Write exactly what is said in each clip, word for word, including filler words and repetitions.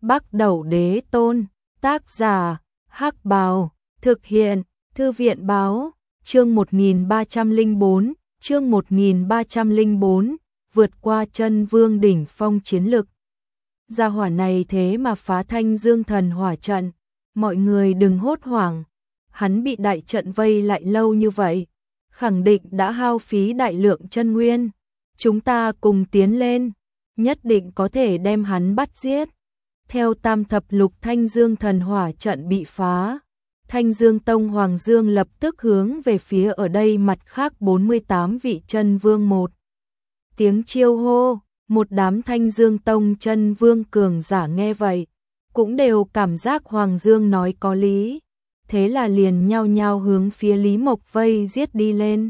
Bắc Đẩu Đế Tôn, tác giả, Hắc Bào, thực hiện, Thư viện báo, chương một nghìn ba trăm lẻ bốn, chương một nghìn ba trăm lẻ bốn, vượt qua chân vương đỉnh phong chiến lực. Gia hỏa này thế mà phá Thanh Dương thần hỏa trận, mọi người đừng hốt hoảng, hắn bị đại trận vây lại lâu như vậy, khẳng định đã hao phí đại lượng chân nguyên, chúng ta cùng tiến lên, nhất định có thể đem hắn bắt giết. Theo tam thập lục Thanh Dương thần hỏa trận bị phá, Thanh Dương Tông Hoàng Dương lập tức hướng về phía ở đây mặt khác bốn mươi tám vị chân vương một. Tiếng chiêu hô, một đám Thanh Dương Tông chân vương cường giả nghe vậy, cũng đều cảm giác Hoàng Dương nói có lý, thế là liền nhao nhao hướng phía Lý Mộc vây giết đi lên.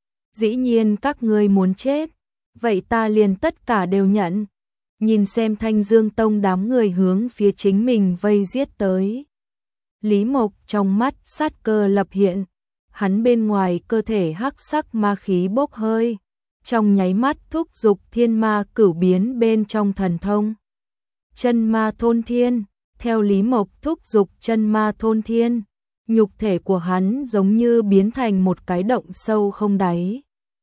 Dĩ nhiên các ngươi muốn chết, vậy ta liền tất cả đều nhận. Nhìn xem Thanh Dương Tông đám người hướng phía chính mình vây giết tới. Lý Mộc trong mắt sát cơ lập hiện, hắn bên ngoài cơ thể hắc sắc ma khí bốc hơi, trong nháy mắt thúc dục thiên ma cửu biến bên trong thần thông. Chân ma thôn thiên, theo Lý Mộc thúc dục chân ma thôn thiên, nhục thể của hắn giống như biến thành một cái động sâu không đáy,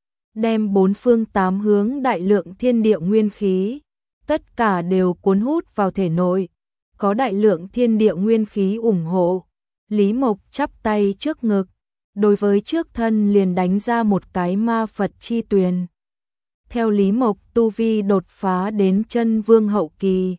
đem bốn phương tám hướng đại lượng thiên địa nguyên khí, tất cả đều cuốn hút vào thể nội, có đại lượng thiên địa nguyên khí ủng hộ. Lý Mộc chắp tay trước ngực, đối với trước thân liền đánh ra một cái ma Phật chi tuyền. Theo Lý Mộc tu vi đột phá đến chân vương hậu kỳ,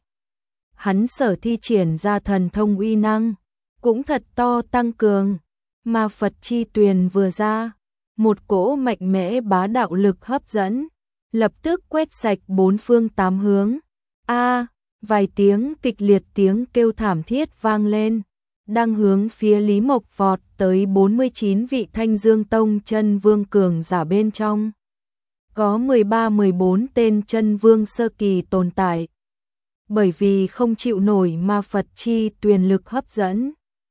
hắn sở thi triển ra thần thông uy năng, cũng thật to tăng cường. Ma Phật chi tuyền vừa ra, một cỗ mạnh mẽ bá đạo lực hấp dẫn, lập tức quét sạch bốn phương tám hướng. A, vài tiếng kịch liệt tiếng kêu thảm thiết vang lên, đang hướng phía Lý Mộc vọt tới bốn mươi chín vị Thanh Dương Tông chân vương cường giả bên trong. Có mười ba mười bốn tên chân vương sơ kỳ tồn tại. Bởi vì không chịu nổi ma Phật chi tuyền lực hấp dẫn,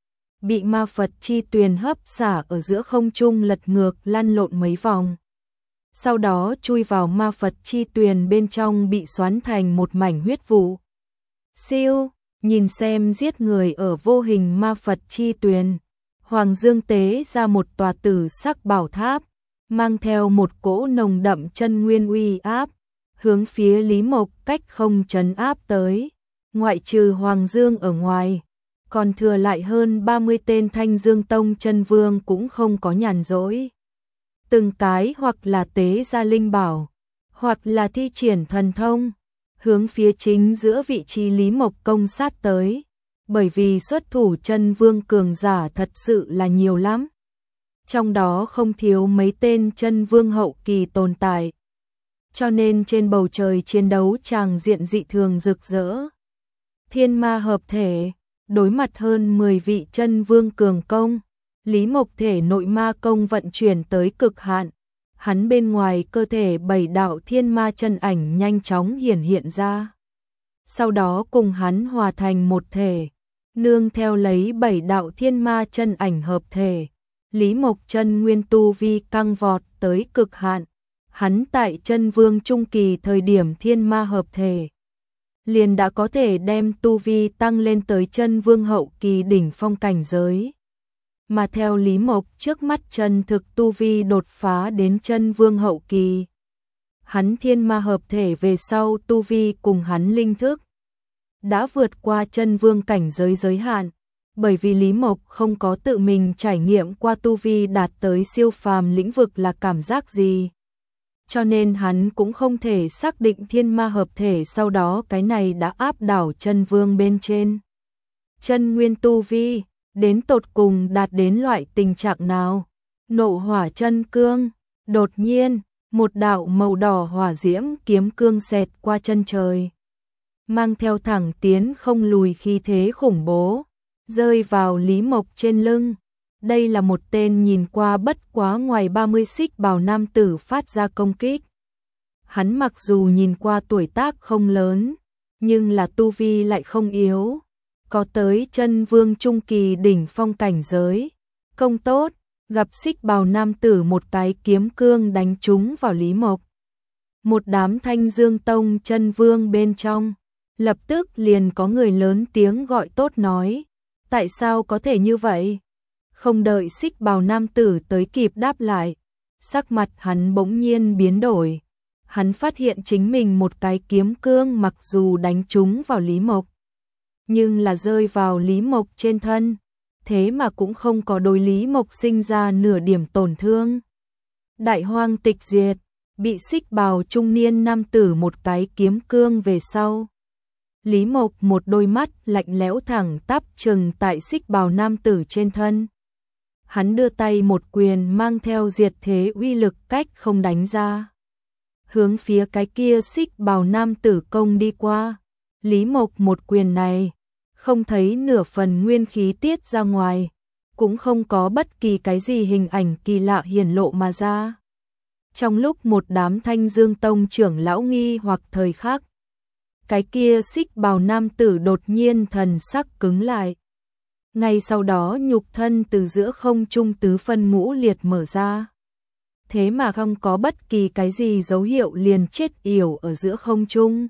bị ma Phật chi tuyền hấp xả ở giữa không trung lật ngược lăn lộn mấy vòng. Sau đó chui vào ma Phật chi tuyền bên trong bị xoắn thành một mảnh huyết vụ. Siêu, nhìn xem giết người ở vô hình ma Phật chi tuyền, Hoàng Dương tế ra một tòa tử sắc bảo tháp, mang theo một cỗ nồng đậm chân nguyên uy áp, hướng phía Lý Mộc cách không trấn áp tới. Ngoại trừ Hoàng Dương ở ngoài, còn thừa lại hơn ba mươi tên Thanh Dương Tông chân vương cũng không có nhàn rỗi. Từng cái hoặc là tế ra linh bảo, hoặc là thi triển thần thông, hướng phía chính giữa vị trí Lý Mộc công sát tới, bởi vì xuất thủ chân vương cường giả thật sự là nhiều lắm. Trong đó không thiếu mấy tên chân vương hậu kỳ tồn tại. Cho nên trên bầu trời chiến đấu tràng diện dị thường rực rỡ. Thiên ma hợp thể, đối mặt hơn mười vị chân vương cường công, Lý Mộc thể nội ma công vận chuyển tới cực hạn, hắn bên ngoài cơ thể bảy đạo thiên ma chân ảnh nhanh chóng hiển hiện ra. Sau đó cùng hắn hòa thành một thể, nương theo lấy bảy đạo thiên ma chân ảnh hợp thể, Lý Mộc chân nguyên tu vi căng vọt tới cực hạn. Hắn tại chân vương trung kỳ thời điểm thiên ma hợp thể, liền đã có thể đem tu vi tăng lên tới chân vương hậu kỳ đỉnh phong cảnh giới. Mà theo Lý Mộc trước mắt chân thực tu vi đột phá đến chân vương hậu kỳ. Hắn thiên ma hợp thể về sau tu vi cùng hắn linh thức đã vượt qua chân vương cảnh giới giới hạn, bởi vì Lý Mộc không có tự mình trải nghiệm qua tu vi đạt tới siêu phàm lĩnh vực là cảm giác gì. Cho nên hắn cũng không thể xác định thiên ma hợp thể sau đó cái này đã áp đảo chân vương bên trên. Chân nguyên tu vi, đến tột cùng đạt đến loại tình trạng nào? Nộ hỏa chân cương, đột nhiên, một đạo màu đỏ hỏa diễm kiếm cương xẹt qua chân trời. Mang theo thẳng tiến không lùi khí thế khủng bố, rơi vào Lý Mộc trên lưng. Đây là một tên nhìn qua bất quá ngoài ba mươi xích bào nam tử phát ra công kích. Hắn mặc dù nhìn qua tuổi tác không lớn, nhưng là tu vi lại không yếu, có tới chân vương trung kỳ đỉnh phong cảnh giới. Công tốt, gặp xích bào nam tử một cái kiếm cương đánh trúng vào Lý Mộc. Một đám Thanh Dương Tông chân vương bên trong, Lập tức liền có người lớn tiếng gọi tốt nói, tại sao có thể như vậy? Không đợi Xích Bào nam tử tới kịp đáp lại, sắc mặt hắn bỗng nhiên biến đổi. Hắn phát hiện chính mình một cái kiếm cương mặc dù đánh trúng vào Lý Mộc, nhưng là rơi vào Lý Mộc trên thân, thế mà cũng không có đối Lý Mộc sinh ra nửa điểm tổn thương. Đại hoang tịch diệt, bị Xích Bào trung niên nam tử một cái kiếm cương về sau. Lý Mộc một đôi mắt lạnh lẽo thẳng tắp trừng tại Xích Bào nam tử trên thân. Hắn đưa tay một quyền mang theo diệt thế uy lực cách không đánh ra, hướng phía cái kia Xích Bào nam tử công đi qua. Lý Mộc một quyền này, không thấy nửa phần nguyên khí tiết ra ngoài, cũng không có bất kỳ cái gì hình ảnh kỳ lạ hiển lộ mà ra. Trong lúc một đám Thanh Dương Tông trưởng lão nghi hoặc thời khắc, cái kia Xích Bào nam tử đột nhiên thần sắc cứng lại. Ngay sau đó nhục thân từ giữa không trung tứ phân ngũ liệt mở ra. Thế mà không có bất kỳ cái gì dấu hiệu liền chết yểu ở giữa không trung.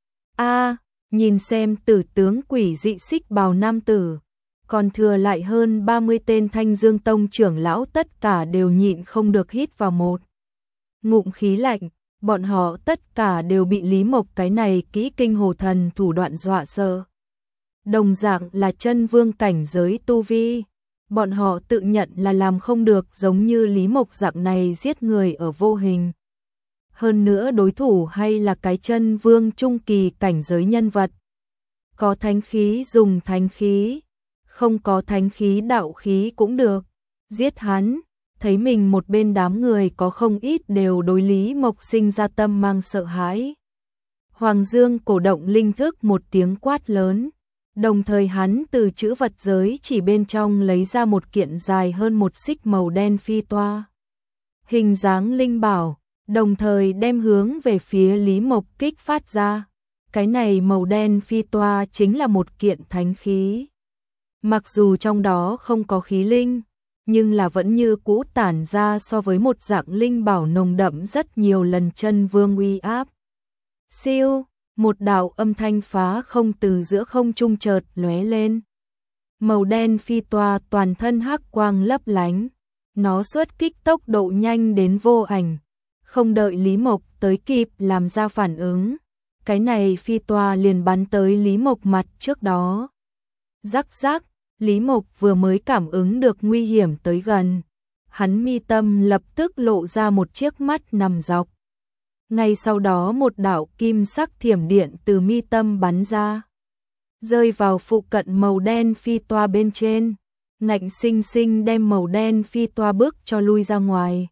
A, nhìn xem tử tướng quỷ dị Xích Bào nam tử, còn thừa lại hơn ba mươi tên Thanh Dương Tông trưởng lão tất cả đều nhịn không được hít vào một ngụm khí lạnh, bọn họ tất cả đều bị Lý Mộc cái này kỹ kinh hồ thần thủ đoạn dọa sợ. Đồng dạng là chân vương cảnh giới tu vi, bọn họ tự nhận là làm không được giống như Lý Mộc dạng này giết người ở vô hình. Hơn nữa đối thủ hay là cái chân vương trung kỳ cảnh giới nhân vật. Có thánh khí dùng thánh khí, không có thánh khí đạo khí cũng được. Giết hắn, thấy mình một bên đám người có không ít đều đối Lý Mộc sinh ra tâm mang sợ hãi. Hoàng Dương cổ động linh thức một tiếng quát lớn. Đồng thời hắn từ chữ vật giới chỉ bên trong lấy ra một kiện dài hơn một xích màu đen phi toa. Hình dáng linh bảo, đồng thời đem hướng về phía Lý Mộc kích phát ra. Cái này màu đen phi toa chính là một kiện thánh khí. Mặc dù trong đó không có khí linh, nhưng là vẫn như cũ tản ra so với một dạng linh bảo nồng đậm rất nhiều lần chân vương uy áp. Siêu! Một đạo âm thanh phá không từ giữa không trung chợt lóe lên. Màu đen phi toa toàn thân hắc quang lấp lánh, nó xuất kích tốc độ nhanh đến vô ảnh, không đợi Lý Mộc tới kịp làm ra phản ứng, cái này phi toa liền bắn tới Lý Mộc mặt trước đó. Rắc rắc, Lý Mộc vừa mới cảm ứng được nguy hiểm tới gần, hắn mi tâm lập tức lộ ra một chiếc mắt nằm dọc. Ngay sau đó một đạo kim sắc thiểm điện từ mi tâm bắn ra, rơi vào phụ cận màu đen phi toa bên trên, ngạnh sinh sinh đem màu đen phi toa bước cho lui ra ngoài.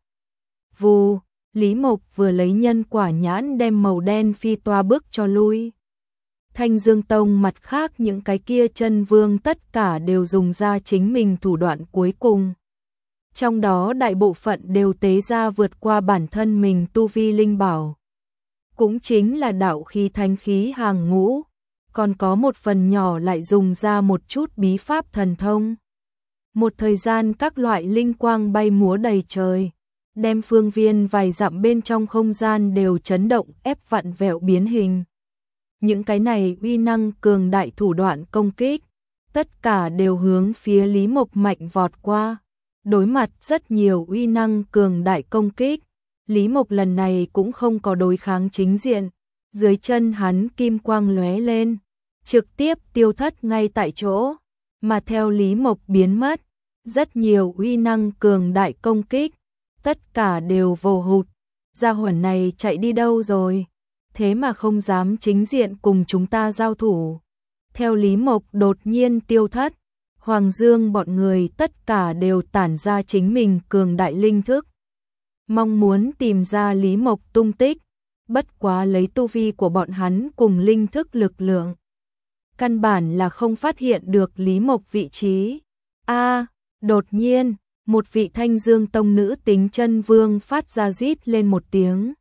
Vù, Lý Mộc vừa lấy nhân quả nhãn đem màu đen phi toa bước cho lui. Thanh Dương Tông mặt khác những cái kia chân vương tất cả đều dùng ra chính mình thủ đoạn cuối cùng. Trong đó đại bộ phận đều tế ra vượt qua bản thân mình tu vi linh bảo. Cũng chính là đạo khí thánh khí hàng ngũ, còn có một phần nhỏ lại dùng ra một chút bí pháp thần thông. Một thời gian các loại linh quang bay múa đầy trời, đem phương viên vài dặm bên trong không gian đều chấn động ép vặn vẹo biến hình. Những cái này uy năng cường đại thủ đoạn công kích, tất cả đều hướng phía Lý Mộc mạnh vọt qua. Đối mặt rất nhiều uy năng cường đại công kích, Lý Mộc lần này cũng không có đối kháng chính diện, dưới chân hắn kim quang lóe lên, trực tiếp tiêu thất ngay tại chỗ, mà theo Lý Mộc biến mất, rất nhiều uy năng cường đại công kích, tất cả đều vô hụt, gia hỏa này chạy đi đâu rồi, thế mà không dám chính diện cùng chúng ta giao thủ. Theo Lý Mộc đột nhiên tiêu thất, Hoàng Dương bọn người tất cả đều tản ra chính mình cường đại linh thức, mong muốn tìm ra Lý Mộc tung tích, bất quá lấy tu vi của bọn hắn cùng linh thức lực lượng, căn bản là không phát hiện được Lý Mộc vị trí. A, đột nhiên, một vị Thanh Dương Tông nữ tính chân vương phát ra rít lên một tiếng.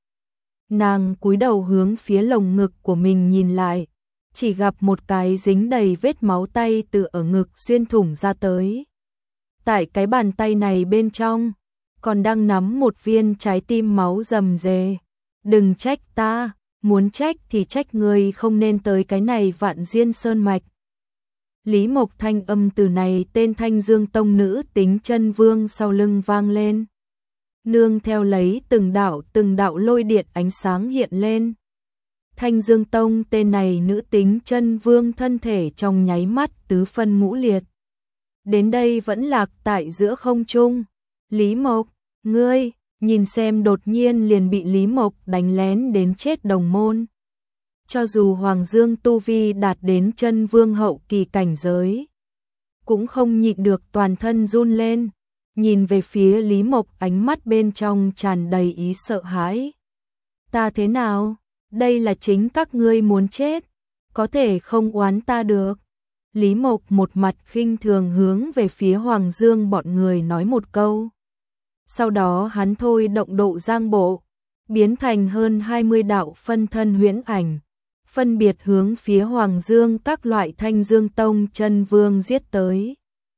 Nàng cúi đầu hướng phía lồng ngực của mình nhìn lại, chỉ gặp một cái dính đầy vết máu tay từ ở ngực xuyên thủng ra tới. Tại cái bàn tay này bên trong, còn đang nắm một viên trái tim máu rầm rề. Đừng trách ta, muốn trách thì trách ngươi không nên tới cái này Vạn Diên Sơn mạch. Lý Mộc thanh âm từ này tên Thanh Dương Tông nữ tính chân vương sau lưng vang lên. Nương theo lấy từng đạo từng đạo lôi điện ánh sáng hiện lên. Thanh Dương Tông tên này nữ tính chân vương thân thể trong nháy mắt tứ phân ngũ liệt. Đến đây vẫn lạc tại giữa không trung. Lý Mộc, ngươi, nhìn xem đột nhiên liền bị Lý Mộc đánh lén đến chết đồng môn. Cho dù Hoàng Dương tu vi đạt đến chân vương hậu kỳ cảnh giới, cũng không nhịn được toàn thân run lên, nhìn về phía Lý Mộc ánh mắt bên trong tràn đầy ý sợ hãi. Ta thế nào? Đây là chính các ngươi muốn chết, có thể không oán ta được. Lý Mộc một mặt khinh thường hướng về phía Hoàng Dương bọn người nói một câu. Sau đó hắn thôi động độ giang bộ, biến thành hơn hai mươi đạo phân thân huyễn ảnh, phân biệt hướng phía Hoàng Dương các loại Thanh Dương Tông chân vương giết tới.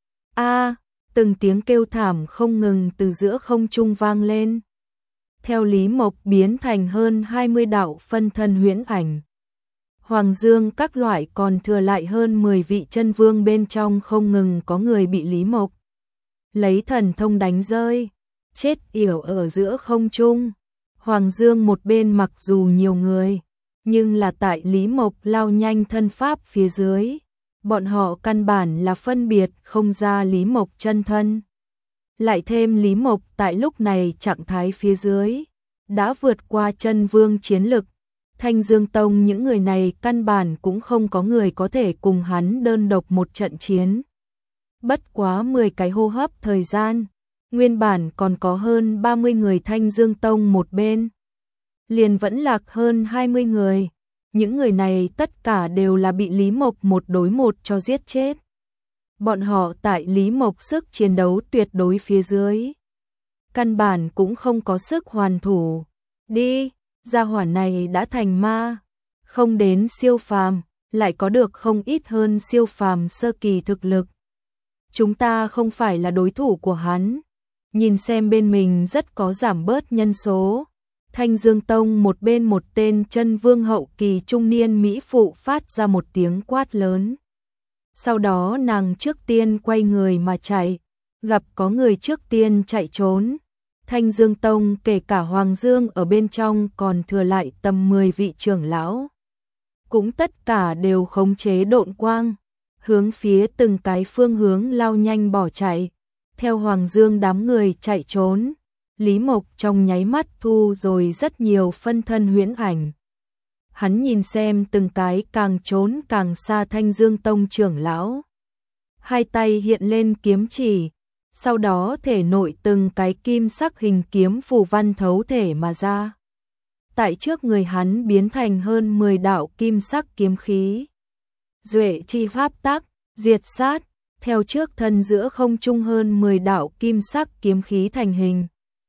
A, từng tiếng kêu thảm không ngừng từ giữa không trung vang lên. Theo Lý Mộc biến thành hơn hai mươi đạo phân thân huyễn ảnh, Hoàng Dương các loại còn thừa lại hơn mười vị chân vương bên trong không ngừng có người bị Lý Mộc lấy thần thông đánh rơi, chết yểu ở giữa không trung. Hoàng Dương một bên mặc dù nhiều người, nhưng là tại Lý Mộc lao nhanh thân pháp phía dưới, bọn họ căn bản là phân biệt không ra Lý Mộc chân thân. Lại thêm Lý Mộc tại lúc này trạng thái phía dưới đã vượt qua chân vương chiến lực. Thanh Dương Tông những người này căn bản cũng không có người có thể cùng hắn đơn độc một trận chiến. Bất quá mười cái hô hấp thời gian, nguyên bản còn có hơn ba mươi người Thanh Dương Tông một bên, liền vẫn lạc hơn hai mươi người. Những người này tất cả đều là bị Lý Mộc một đối một cho giết chết. Bọn họ tại Lý Mộc sức chiến đấu tuyệt đối phía dưới, căn bản cũng không có sức hoàn thủ. Đi, gia hỏa này đã thành ma, không đến siêu phàm, lại có được không ít hơn siêu phàm sơ kỳ thực lực. Chúng ta không phải là đối thủ của hắn. Nhìn xem bên mình rất có giảm bớt nhân số. Thanh Dương Tông một bên một tên chân vương hậu kỳ trung niên mỹ phụ phát ra một tiếng quát lớn. Sau đó nàng trước tiên quay người mà chạy, gặp có người trước tiên chạy trốn. Thanh Dương Tông kể cả Hoàng Dương ở bên trong còn thừa lại tầm mười vị trưởng lão, cũng tất cả đều khống chế độn quang, hướng phía từng cái phương hướng lao nhanh bỏ chạy. Theo Hoàng Dương đám người chạy trốn, Lý Mộc trong nháy mắt thu rồi rất nhiều phân thân huyễn ảnh. Hắn nhìn xem từng cái càng trốn càng xa Thanh Dương Tông trưởng lão, hai tay hiện lên kiếm chỉ, sau đó thể nội từng cái kim sắc hình kiếm phù văn thấu thể mà ra. Tại trước người hắn biến thành hơn mười đạo kim sắc kiếm khí. Duệ chi pháp tắc, diệt sát, theo trước thân giữa không trung hơn mười đạo kim sắc kiếm khí thành hình.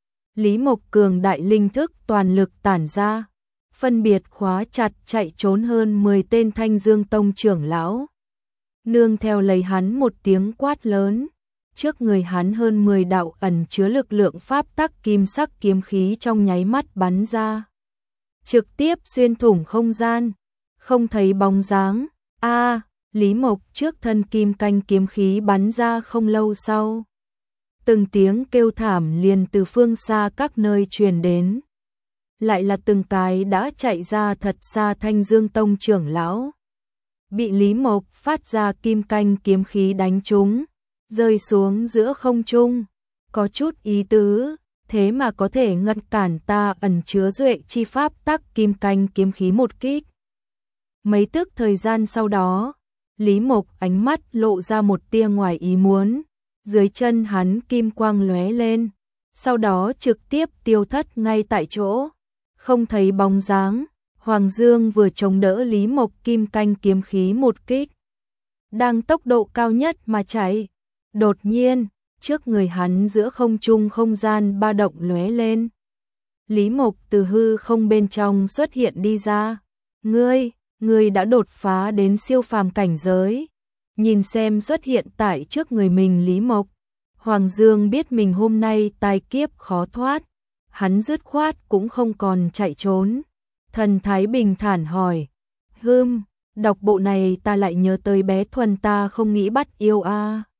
Lý Mộc cường đại linh thức toàn lực tản ra, phân biệt khóa chặt chạy trốn hơn mười tên Thanh Dương Tông trưởng lão. Nương theo lấy hắn một tiếng quát lớn, trước người hắn hơn mười đạo ẩn chứa lực lượng pháp tắc kim sắc kiếm khí trong nháy mắt bắn ra, trực tiếp xuyên thủng không gian, không thấy bóng dáng. A, Lý Mộc trước thân kim canh kiếm khí bắn ra không lâu sau, từng tiếng kêu thảm liền từ phương xa các nơi truyền đến. Lại là từng cái đã chạy ra thật xa Thanh Dương Tông trưởng lão, bị Lý Mộc phát ra kim canh kiếm khí đánh trúng, rơi xuống giữa không trung. Có chút ý tứ, thế mà có thể ngăn cản ta ẩn chứa duệ chi pháp tắc kim canh kiếm khí một kích. Mấy tức thời gian sau đó, Lý Mộc ánh mắt lộ ra một tia ngoài ý muốn, dưới chân hắn kim quang lóe lên, sau đó trực tiếp tiêu thất ngay tại chỗ, không thấy bóng dáng. Hoàng Dương vừa chống đỡ Lý Mộc kim canh kiếm khí một kích, đang tốc độ cao nhất mà chạy. Đột nhiên, trước người hắn giữa không trung không gian ba động lóe lên. Lý Mộc từ hư không bên trong xuất hiện đi ra. Ngươi, ngươi đã đột phá đến siêu phàm cảnh giới. Nhìn xem xuất hiện tại trước người mình Lý Mộc, Hoàng Dương biết mình hôm nay tai kiếp khó thoát. Hắn dứt khoát cũng không còn chạy trốn, Thần thái bình thản hỏi. Hừm, đọc bộ này ta lại nhớ tới bé Thuần ta không nghĩ bắt yêu a.